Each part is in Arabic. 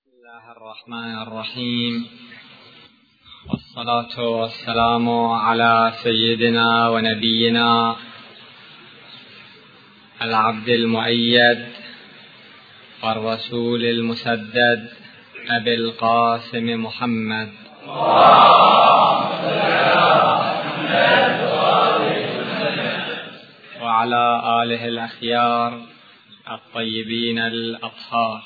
بسم الله الرحمن الرحيم، والصلاة والسلام على سيدنا ونبينا العبد المؤيد والرسول المسدد أبي القاسم محمد وعلى آله الأخيار الطيبين الأطهار،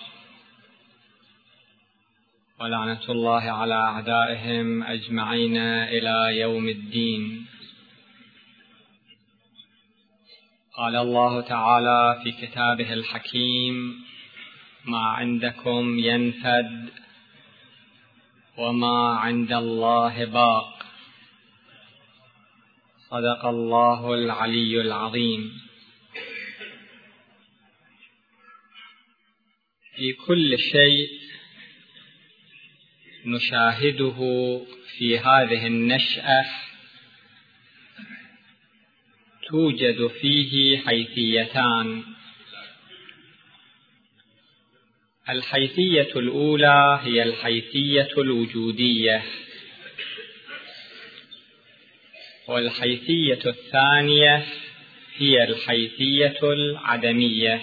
ولعنة الله على أعدائهم أجمعين إلى يوم الدين. قال الله تعالى في كتابه الحكيم: ما عندكم ينفد وما عند الله باق. صدق الله العلي العظيم. في كل شيء نشاهده في هذه النشأة توجد فيه حيثيتان. الحيثية الأولى هي الحيثية الوجودية، والحيثية الثانية هي الحيثية العدمية.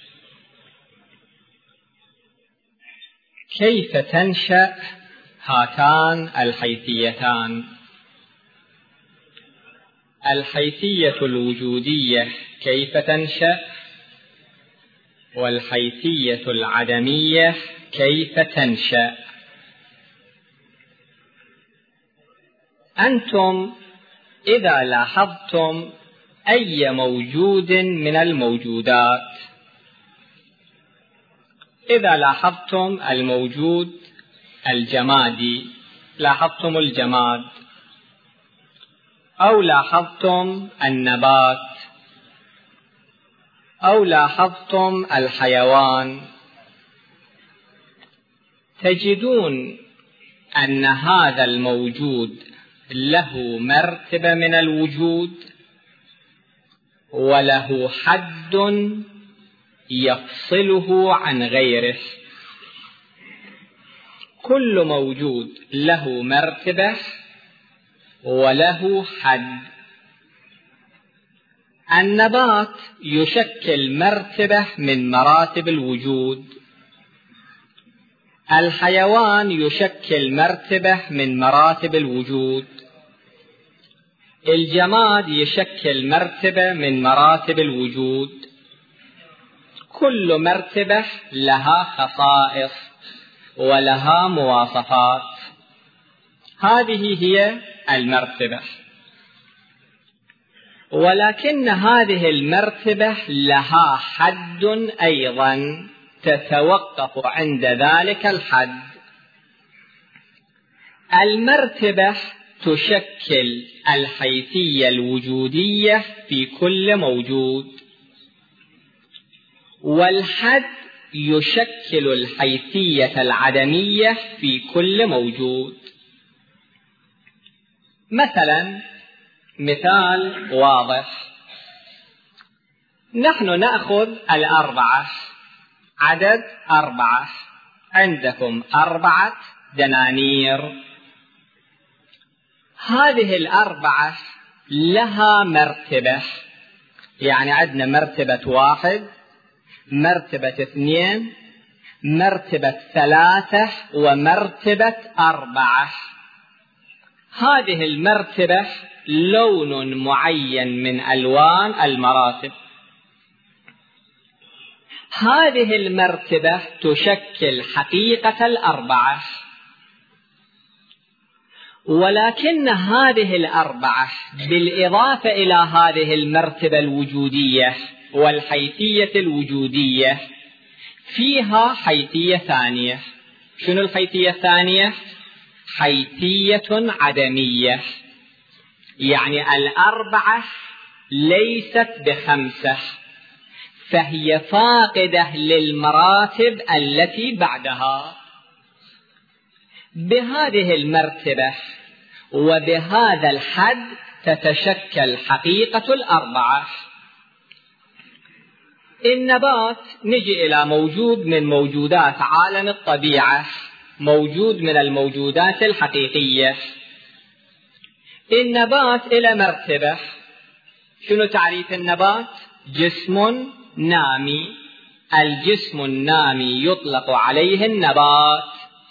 كيف تنشأ هاتان الحيثيتان؟ الحيثية الوجودية كيف تنشأ، والحيثية العدمية كيف تنشأ؟ أنتم إذا لاحظتم أي موجود من الموجودات، إذا لاحظتم الموجود الجمادي، لاحظتم الجماد، أو لاحظتم النبات، أو لاحظتم الحيوان، تجدون أن هذا الموجود له مرتبة من الوجود وله حد يفصله عن غيره. كل موجود له مرتبة وله حد. النبات يشكل مرتبة من مراتب الوجود، الحيوان يشكل مرتبة من مراتب الوجود، الجماد يشكل مرتبة من مراتب الوجود. كل مرتبة لها خصائص ولها مواصفات. هذه هي المرتبة. ولكن هذه المرتبة لها حد أيضا تتوقف عند ذلك الحد. المرتبة تشكل الحيثية الوجودية في كل موجود، والحد يشكل الحيثية العدمية في كل موجود. مثال واضح: نحن نأخذ الأربعة، عدد 4، عندكم 4 دنانير. هذه الأربعة لها مرتبة، يعني عندنا مرتبة 1، مرتبة 2، مرتبة 3، ومرتبة 4. هذه المرتبة لون معين من ألوان المراتب. هذه المرتبة تشكل حقيقة ال4، ولكن هذه ال4 بالإضافة إلى هذه المرتبة الوجودية والحيثية الوجودية فيها حيثية ثانية. شنو الحيثية الثانية؟ حيثية عدمية، يعني ال4 ليست ب5، فهي فاقدة للمراتب التي بعدها. بهذه المرتبة وبهذا الحد تتشكل حقيقة ال4. النبات نجي إلى موجود من موجودات عالم الطبيعة، موجود من الموجودات الحقيقية. النبات إلى مرتبة. شنو تعريف النبات؟ جسم نامي. الجسم النامي يطلق عليه النبات.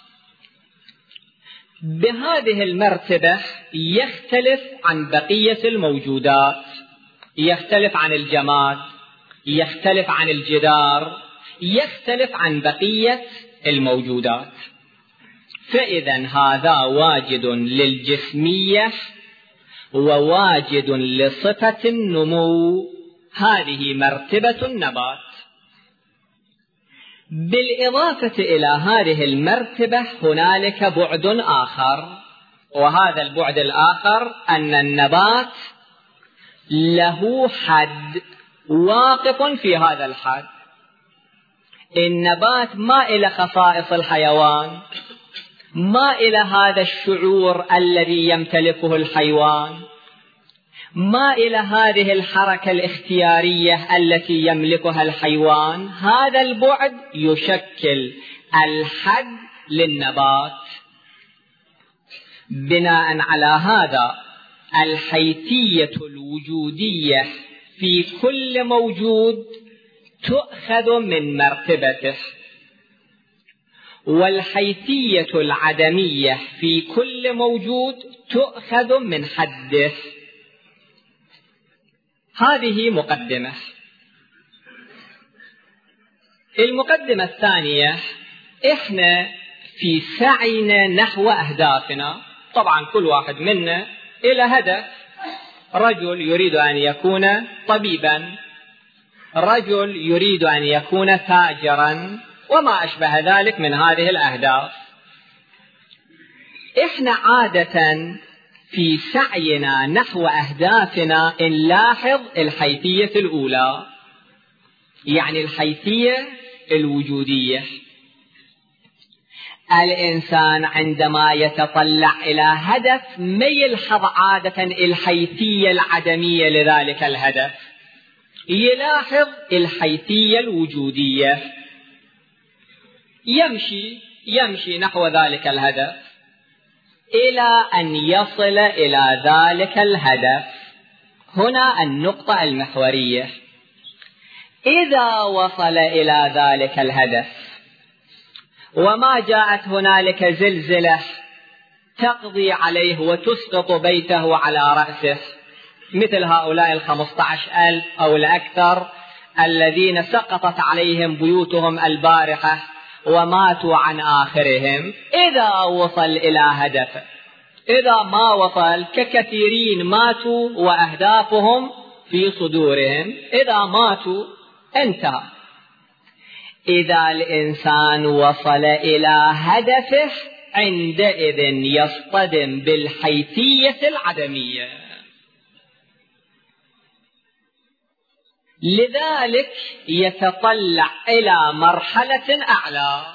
بهذه المرتبة يختلف عن بقية الموجودات، يختلف عن الجماد، يختلف عن الجدار، يختلف عن بقية الموجودات. فإذا هذا واجد للجسمية وواجد لصفة النمو. هذه مرتبة النبات. بالإضافة إلى هذه المرتبة هنالك بعد آخر، وهذا البعد الآخر أن النبات له حد واقف في هذا الحد. النبات ما إلى خصائص الحيوان، ما إلى هذا الشعور الذي يمتلكه الحيوان، ما إلى هذه الحركة الاختيارية التي يملكها الحيوان. هذا البعد يشكل الحد للنبات. بناء على هذا الحيثية الوجودية في كل موجود تؤخذ من مرتبته، والحيثية العدمية في كل موجود تؤخذ من حده. هذه مقدمة. المقدمة الثانية، إحنا في سعينا نحو أهدافنا. طبعا كل واحد منا إلى هدف. رجل يريد أن يكون طبيبا، رجل يريد أن يكون تاجرا، وما أشبه ذلك من هذه الأهداف. إحنا عادة في سعينا نحو أهدافنا نلاحظ الحيثية الأولى، يعني الحيثية الوجودية. الإنسان عندما يتطلع إلى هدف ما يلحظ عادة الحيثية العدمية لذلك الهدف، يلاحظ الحيثية الوجودية. يمشي نحو ذلك الهدف إلى أن يصل إلى ذلك الهدف. هنا النقطة المحورية. إذا وصل إلى ذلك الهدف وما جاءت هنالك زلزلة تقضي عليه وتسقط بيته على رأسه، مثل هؤلاء 15,000 أو الأكثر الذين سقطت عليهم بيوتهم البارحة وماتوا عن آخرهم، إذا وصل إلى هدفه. إذا ما وصل ككثيرين ماتوا وأهدافهم في صدورهم، إذا ماتوا انتهى. إذا الإنسان وصل إلى هدفه عندئذ يصطدم بالحيثية العدمية. لذلك يتطلع إلى مرحلة أعلى،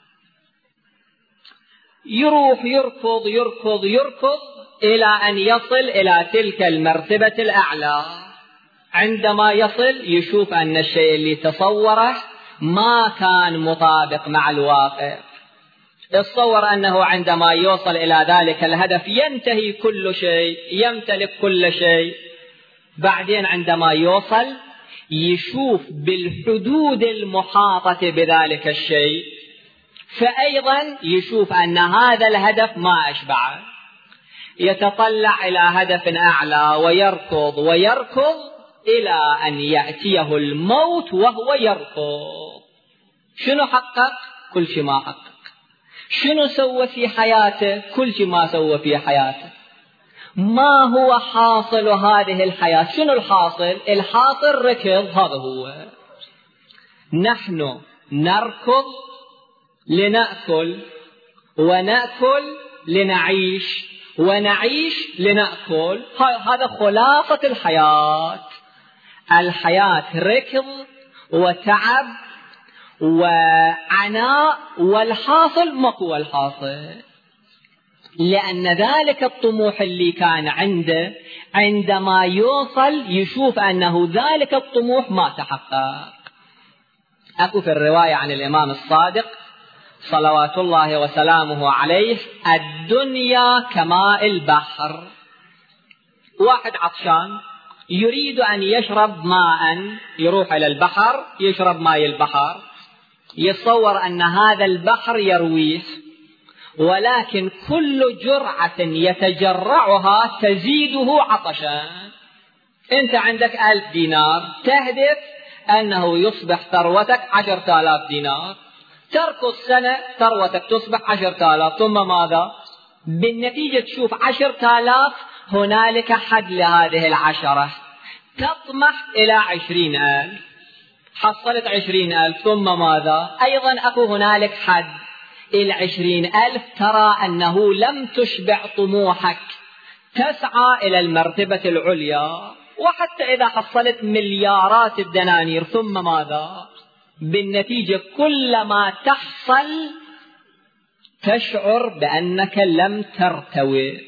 يروح يركض إلى أن يصل إلى تلك المرتبة الأعلى. عندما يصل يشوف أن الشيء اللي تصوره ما كان مطابق مع الواقع. تصور أنه عندما يوصل إلى ذلك الهدف ينتهي كل شيء، يمتلك كل شيء. بعدين عندما يوصل يشوف بالحدود المحاطة بذلك الشيء، فأيضا يشوف أن هذا الهدف ما أشبعه. يتطلع إلى هدف أعلى ويركض إلى أن يأتيه الموت وهو يركض. شنو حقق؟ كل شيء ما حقق. شنو سوى في حياته؟ كل شيء ما سوى في حياته. ما هو حاصل هذه الحياة؟ شنو الحاصل؟ الحاصل ركض. هذا هو. نحن نركض لنأكل، ونأكل لنعيش، ونعيش لنأكل. هذا خلاصة الحياة. الحياة ركض وتعب وعناء، والحاصل ما هو الحاصل؟ لأن ذلك الطموح اللي كان عنده عندما يوصل يشوف أنه ذلك الطموح ما تحقق. أكو في الرواية عن الإمام الصادق صلوات الله وسلامه عليه: الدنيا كماء البحر. واحد عطشان يريد أن يشرب ماء، يروح إلى البحر يشرب ماء البحر، يتصور أن هذا البحر يرويه، ولكن كل جرعة يتجرعها تزيده عطشا. أنت عندك 1000 دينار، تهدف أنه يصبح ثروتك 10,000 دينار، تركض سنة ثروتك تصبح 10,000، ثم ماذا؟ بالنتيجة تشوف 10,000 هنالك حد لهذه 10، تطمح إلى 20,000، حصلت 20,000، ثم ماذا؟ أيضا أكو هنالك حد، 20,000 ترى أنه لم تشبع طموحك، تسعى إلى المرتبة العليا، وحتى إذا حصلت مليارات الدنانير، ثم ماذا؟ بالنتيجة كلما تحصل تشعر بأنك لم ترتوي.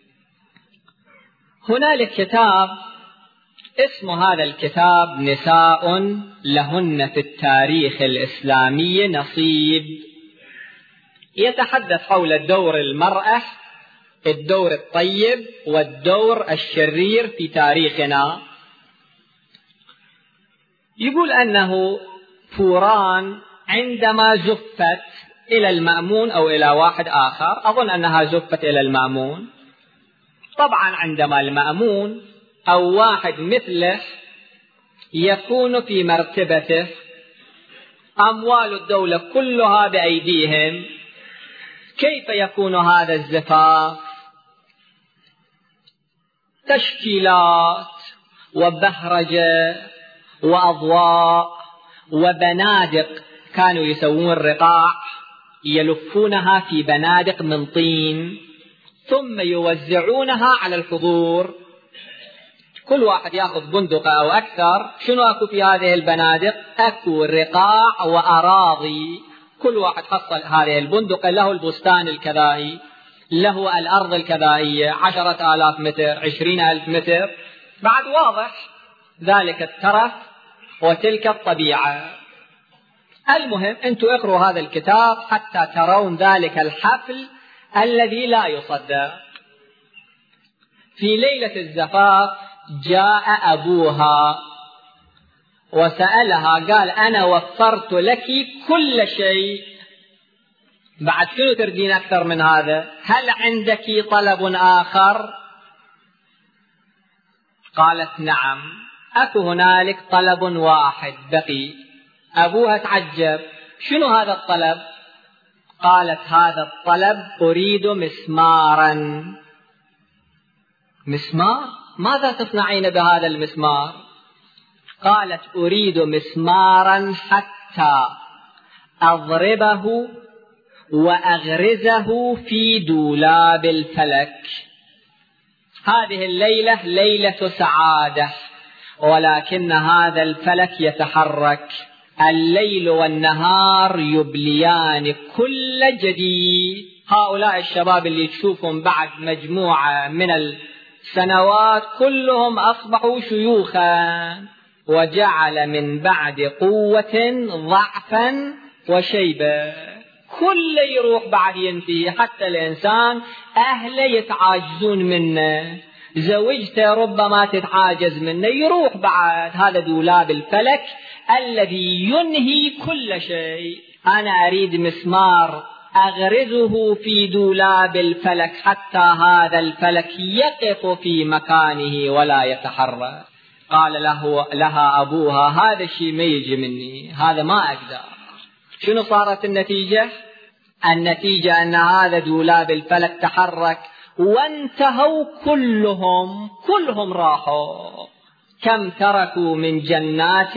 هنالك كتاب اسم هذا الكتاب نساء لهن في التاريخ الإسلامي نصيب، يتحدث حول الدور المرأة، الدور الطيب والدور الشرير في تاريخنا. يقول أنه فوران عندما زفت إلى المأمون أو إلى واحد آخر، أظن أنها زفت إلى المأمون، طبعا عندما المأمون أو واحد مثله يكون في مرتبته، أموال الدولة كلها بأيديهم، كيف يكون هذا الزفاف؟ تشكيلات وبهرجة وأضواء وبنادق، كانوا يسوون رقاع يلفونها في بنادق من طين ثم يوزعونها على الحضور، كل واحد يأخذ بندقة أو أكثر. شنو أكو في هذه البنادق؟ أكو رقاع وأراضي، كل واحد حصل هذه البندقة له البستان الكذائي، له الأرض الكذائية، 10,000 متر، 20,000 متر، بعد واضح ذلك الترف وتلك الطبيعة. المهم أنتم اقروا هذا الكتاب حتى ترون ذلك الحفل الذي لا يصدق. في ليلة الزفاف جاء أبوها وسألها، قال: أنا وفرت لك كل شيء، بعد شنو تردين أكثر من هذا؟ هل عندك طلب آخر؟ قالت: نعم، أكو هنالك طلب واحد بقي. أبوها تعجب: شنو هذا الطلب؟ قالت: هذا الطلب أريد مسمارا. مسمار؟ ماذا تصنعين بهذا المسمار؟ قالت: أريد مسمارا حتى أضربه وأغرزه في دولاب الفلك. هذه الليلة ليلة سعادة، ولكن هذا الفلك يتحرك، الليل والنهار يبليان كل جديد. هؤلاء الشباب اللي تشوفهم بعد مجموعة من السنوات كلهم أصبحوا شيوخا، وجعل من بعد قوة ضعفا وشيبة، كل يروح بعد ينتهي، حتى الإنسان أهله يتعاجزون منه، زوجته ربما تتعاجز منه، يروح بعد. هذا دولاب الفلك الذي ينهي كل شيء. أنا أريد مسمار أغرزه في دولاب الفلك حتى هذا الفلك يقف في مكانه ولا يتحرك. قال لها أبوها: هذا الشيء ما يجي مني، هذا ما أقدر. شنو صارت النتيجة؟ النتيجة أن هذا دولاب الفلك تحرك وانتهوا كلهم راحوا. كم تركوا من جنات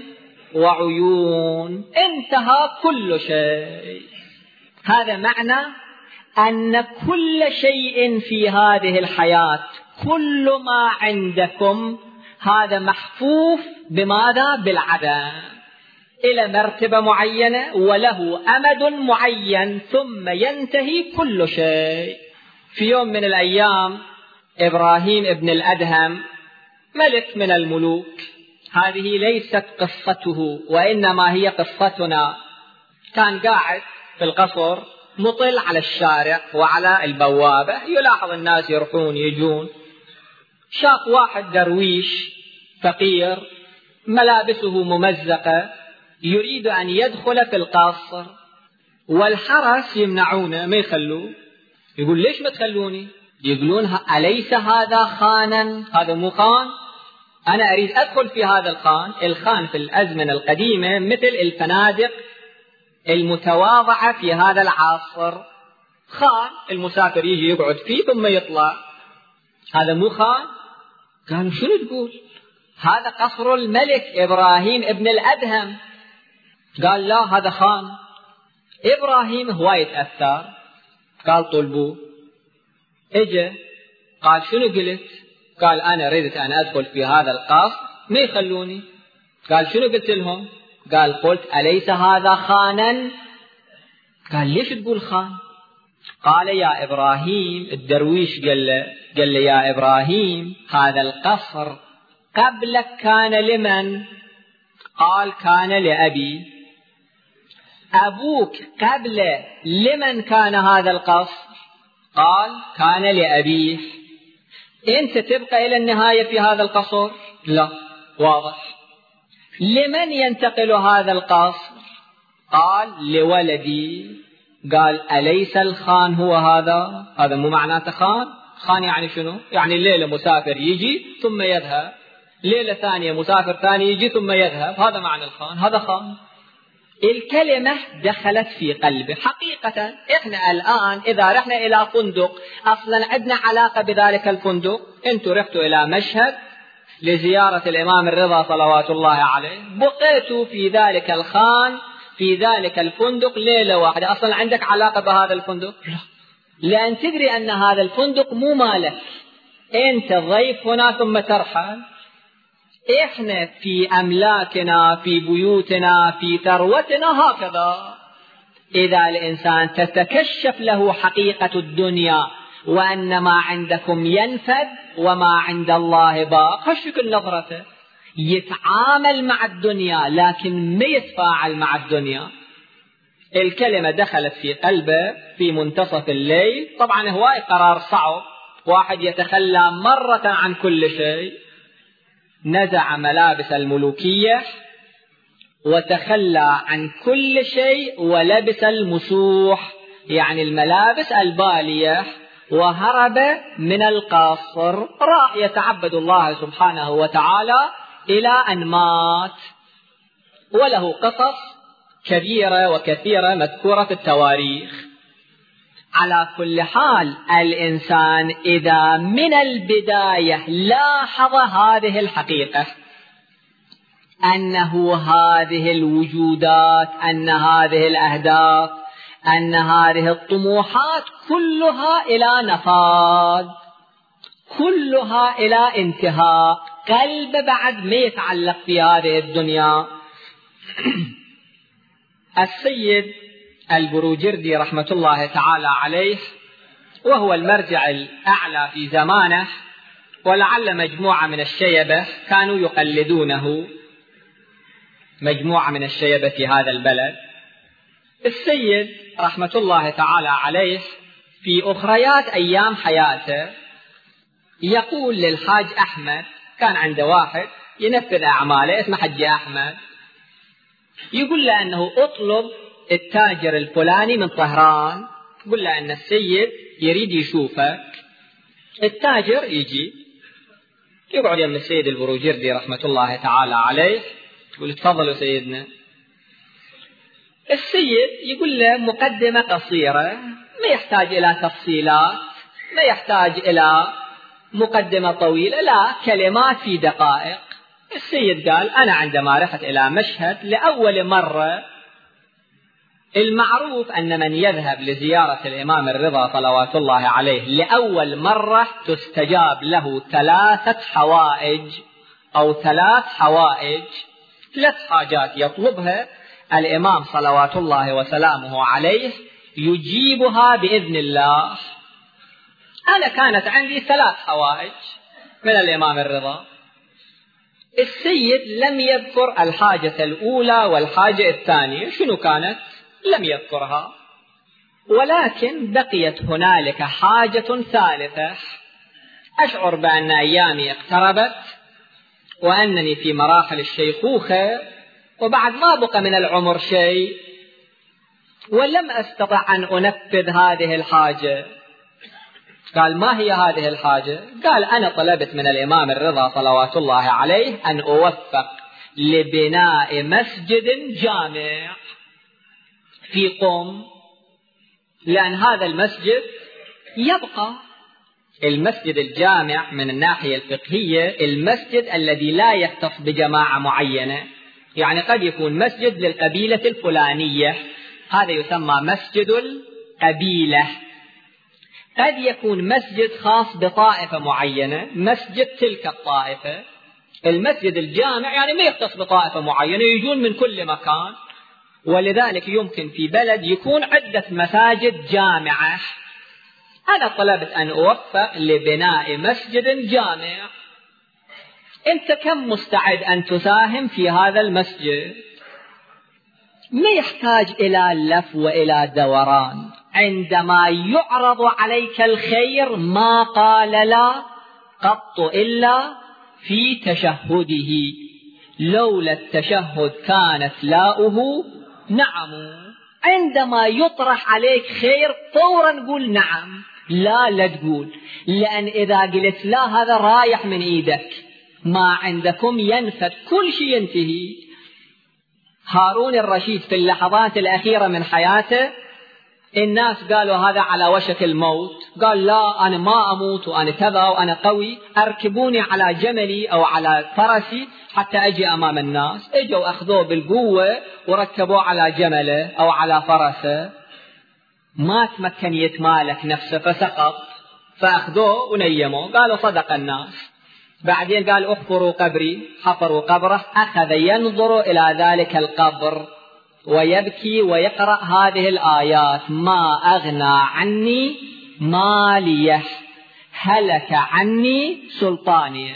وعيون، انتهى كل شيء. هذا معنى أن كل شيء في هذه الحياة، كل ما عندكم هذا محفوف بماذا؟ بالعدم، إلى مرتبة معينة وله أمد معين ثم ينتهي كل شيء. في يوم من الأيام إبراهيم ابن الأدهم ملك من الملوك، هذه ليست قصته وإنما هي قصتنا. كان قاعد في القصر مطل على الشارع وعلى البوابة، يلاحظ الناس يروحون يجون. شاف واحد درويش فقير ملابسه ممزقة يريد أن يدخل في القصر، والحرس يمنعونه ما يخلوه. يقول ليش ما تخلوني؟ يقولون أليس هذا خانا؟ هذا مو خان، أنا أريد أدخل في هذا الخان. الخان في الأزمنة القديمة مثل الفنادق المتواضعة في هذا العصر، خان المسافر يجي يقعد فيه ثم يطلع. هذا مو خان. قالوا شنو تقول؟ هذا قصر الملك إبراهيم ابن الأدهم. قال لا هذا خان. إبراهيم هواية أثار، قال طلبوه. اجى قال شنو قلت؟ قال أنا ردت أن أدخل في هذا القصر ما يخلوني. قال شنو قلت لهم؟ قال قلت أليس هذا خانا؟ قال ليش تقول خان؟ قال يا إبراهيم، الدرويش قال له يا إبراهيم هذا القصر قبلك كان لمن؟ قال كان لأبي. أبوك قبل لمن كان هذا القصر؟ قال كان لأبيه. أنت تبقى إلى النهاية في هذا القصر؟ لا. واضح. لمن ينتقل هذا القصر؟ قال لولدي. قال أليس الخان هو هذا؟ هذا مو معناته خان. خان يعني شنو؟ يعني الليلة مسافر يجي ثم يذهب، ليلة ثانية مسافر ثاني يجي ثم يذهب، هذا معنى الخان. هذا خان. الكلمة دخلت في قلبه. حقيقة إحنا الآن إذا رحنا إلى فندق أصلا عندنا علاقة بذلك الفندق. أنتوا رحتوا إلى مشهد لزيارة الإمام الرضا صلوات الله عليه، بقيتوا في ذلك الخان في ذلك الفندق ليلة واحدة، أصلا عندك علاقة بهذا الفندق؟ لا، لأن تدري أن هذا الفندق مو مالك، أنت ضيف هنا ثم ترحل. إحنا في أملاكنا في بيوتنا في ثروتنا هكذا. إذا الإنسان تتكشف له حقيقة الدنيا وأن ما عندكم ينفد وما عند الله باق، هشكل نظرته، يتعامل مع الدنيا لكن ما يتفاعل مع الدنيا. الكلمة دخلت في قلبه في منتصف الليل. طبعا هواي قرار صعب، واحد يتخلى مرة عن كل شيء. نزع ملابس الملوكية وتخلى عن كل شيء ولبس المسوح، يعني الملابس البالية، وهرب من القصر، راح يتعبد الله سبحانه وتعالى إلى أن مات. وله قصص كبيرة وكثيرة مذكورة في التواريخ. على كل حال الإنسان إذا من البداية لاحظ هذه الحقيقة، أنه هذه الوجودات، أن هذه الأهداف، أن هذه الطموحات كلها إلى نفاذ، كلها إلى انتهاء، قلب بعد ما يتعلق في هذه الدنيا. السيد البروجردي رحمة الله تعالى عليه، وهو المرجع الأعلى في زمانه، ولعل مجموعة من الشيبة كانوا يقلدونه، مجموعة من الشيبة في هذا البلد. السيد رحمة الله تعالى عليه في أخريات أيام حياته يقول للحاج أحمد، كان عنده واحد ينفذ أعماله اسمه حج أحمد، يقول له أنه أطلب التاجر الفلاني من طهران، يقول له أن السيد يريد يشوفك. التاجر يجي يقعد يم السيد البروجردي رحمة الله تعالى عليه، يقول تفضلوا سيدنا. السيد يقول له مقدمة قصيرة، ما يحتاج إلى تفصيلات، ما يحتاج إلى مقدمة طويلة، لا، كلمات في دقائق. السيد قال أنا عندما رحت إلى مشهد لأول مرة، المعروف أن من يذهب لزيارة الإمام الرضا صلوات الله عليه لأول مرة تستجاب له 3 حوائج أو 3 حوائج، 3 حاجات يطلبها الإمام صلوات الله وسلامه عليه يجيبها بإذن الله. أنا كانت عندي 3 حوائج من الإمام الرضا. السيد لم يذكر الحاجة الأولى والحاجة الثانية، شنو كانت؟ لم يذكرها، ولكن بقيت هنالك حاجة ثالثة. أشعر بأن أيامي اقتربت وأنني في مراحل الشيخوخة وبعد ما بقى من العمر شيء، ولم أستطع أن أنفذ هذه الحاجة. قال: ما هي هذه الحاجة؟ قال: أنا طلبت من الإمام الرضا صلوات الله عليه أن أوفق لبناء مسجد جامع في قم، لأن هذا المسجد يبقى المسجد الجامع من الناحية الفقهية المسجد الذي لا يختص بجماعة معينة، يعني قد يكون مسجد للقبيلة الفلانية، هذا يسمى مسجد القبيلة. قد يكون مسجد خاص بطائفة معينة، مسجد تلك الطائفة. المسجد الجامع يعني ما يختص بطائفة معينة، يجون من كل مكان، ولذلك يمكن في بلد يكون عدة مساجد جامعة. أنا طلبت أن أوفق لبناء مسجد جامع. أنت كم مستعد أن تساهم في هذا المسجد؟ ما يحتاج إلى لف وإلى دوران. عندما يعرض عليك الخير ما قال لا قط إلا في تشهده، لولا التشهد كانت لاؤه نعم. عندما يطرح عليك خير فورا قول نعم، لا تقول، لأن إذا قلت لا هذا رايح من إيدك، ما عندكم ينفد، كل شيء ينتهي. هارون الرشيد في اللحظات الأخيرة من حياته الناس قالوا هذا على وشك الموت، قال: لا، أنا ما أموت وأنا كذا وأنا قوي، أركبوني على جملي أو على فرسي حتى أجي أمام الناس. اجوا أخذوه بالقوة وركبوه على جمله أو على فرسه، ما تمكن يتمالك نفسه فسقط، فأخذوه ونيموه. قالوا صدق الناس. بعدين قال: احفروا قبري، حفروا قبره، أخذ ينظر إلى ذلك القبر ويبكي ويقرأ هذه الآيات: ما أغنى عني ماليه، هلك عني سلطانيه.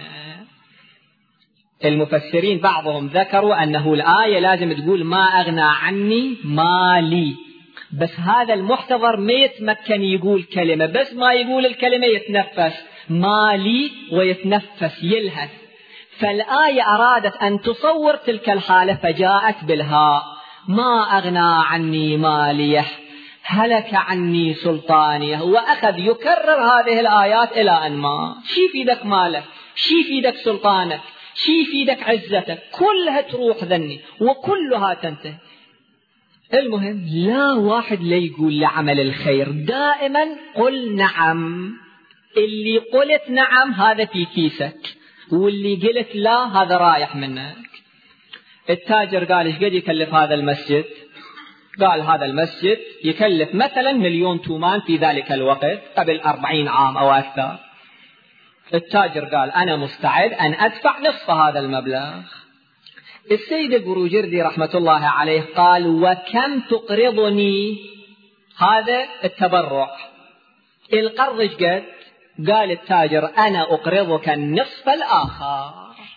المفسرين بعضهم ذكروا أنه الآية لازم تقول ما أغنى عني مالي، بس هذا المحتضر ما يتمكن يقول كلمة، بس ما يقول الكلمة يتنفس مالي ويتنفس يلهث. فالآية أرادت أن تصور تلك الحالة فجاءت بالهاء: ما أغنى عني ماليه، هلك عني سلطانيه. وأخذ يكرر هذه الآيات إلى أن ما شي في ذك مالك، شي في ذك سلطانك، شي في ذك عزتك، كلها تروح ذني وكلها تنتهي. المهم لا واحد لا يقول لعمل الخير، دائما قل نعم. اللي قلت نعم هذا في كيسك، واللي قلت لا هذا رايح منك. التاجر قال: ايش قد يكلف هذا المسجد؟ قال: هذا المسجد يكلف مثلا 1,000,000 تومان في ذلك الوقت قبل 40 عام أو أكثر. التاجر قال: أنا مستعد أن أدفع نصف هذا المبلغ. السيد البروجردي رحمة الله عليه قال: وكم تقرضني؟ هذا التبرع. القرض ايش قد؟ قال التاجر: أنا أقرضك النصف الآخر.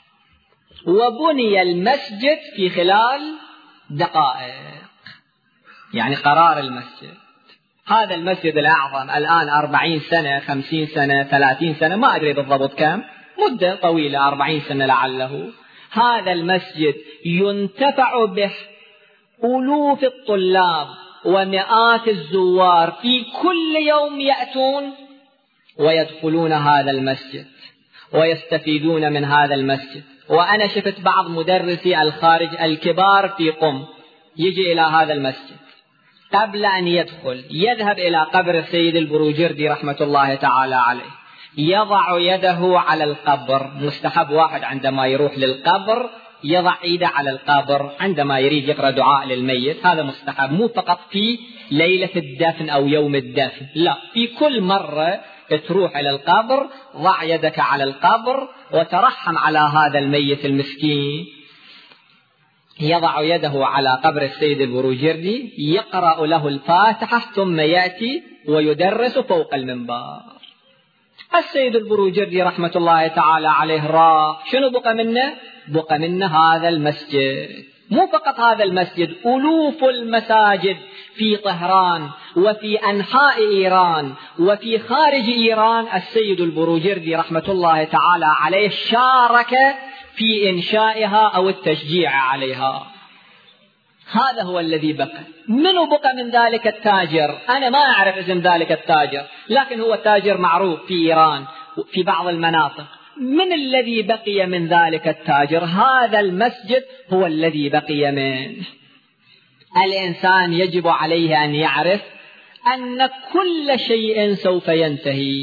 وبني المسجد في خلال دقائق، يعني قرار المسجد. هذا المسجد الأعظم الآن 40 سنة 50 سنة 30 سنة ما أدري بالضبط كم، مدة طويلة 40 سنة لعله. هذا المسجد ينتفع به ألوف الطلاب ومئات الزوار في كل يوم يأتون ويدخلون هذا المسجد ويستفيدون من هذا المسجد. وأنا شفت بعض مدرسي الخارج الكبار في قم يجي إلى هذا المسجد قبل أن يدخل يذهب إلى قبر السيد البروجردي رحمة الله تعالى عليه، يضع يده على القبر. مستحب واحد عندما يروح للقبر يضع يده على القبر عندما يريد يقرأ دعاء للميت، هذا مستحب، مو فقط في ليلة الدفن أو يوم الدفن، لا، في كل مرة تروح إلى القبر ضع يدك على القبر وترحم على هذا الميت المسكين. يضع يده على قبر السيد البروجردي، يقرأ له الفاتحة، ثم يأتي ويدرس فوق المنبر. السيد البروجردي رحمة الله تعالى عليه راح، شنو بقى منه؟ بقى منه هذا المسجد. مو فقط هذا المسجد، ألوف المساجد في طهران وفي أنحاء إيران وفي خارج إيران. السيد البروجردي رحمة الله تعالى عليه شارك في إنشائها أو التشجيع عليها. هذا هو الذي بقى. من بقى من ذلك التاجر؟ أنا ما أعرف اسم ذلك التاجر، لكن هو تاجر معروف في إيران في بعض المناطق. من الذي بقي من ذلك التاجر؟ هذا المسجد هو الذي بقي منه. الإنسان يجب عليه أن يعرف أن كل شيء سوف ينتهي،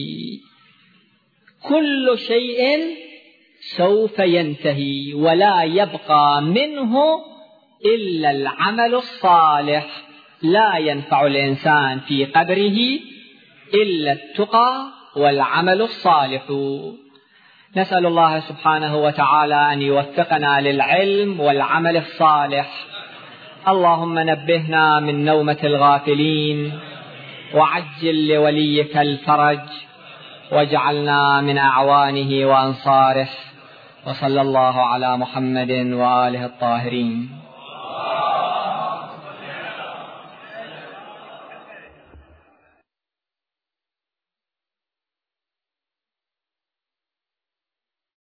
كل شيء سوف ينتهي، ولا يبقى منه إلا العمل الصالح. لا ينفع الإنسان في قبره إلا التقى والعمل الصالح. نسأل الله سبحانه وتعالى أن يوفقنا للعلم والعمل الصالح. اللهم نبهنا من نومة الغافلين، وعجل لوليك الفرج، واجعلنا من أعوانه وأنصاره. وصلى الله على محمد وآله الطاهرين.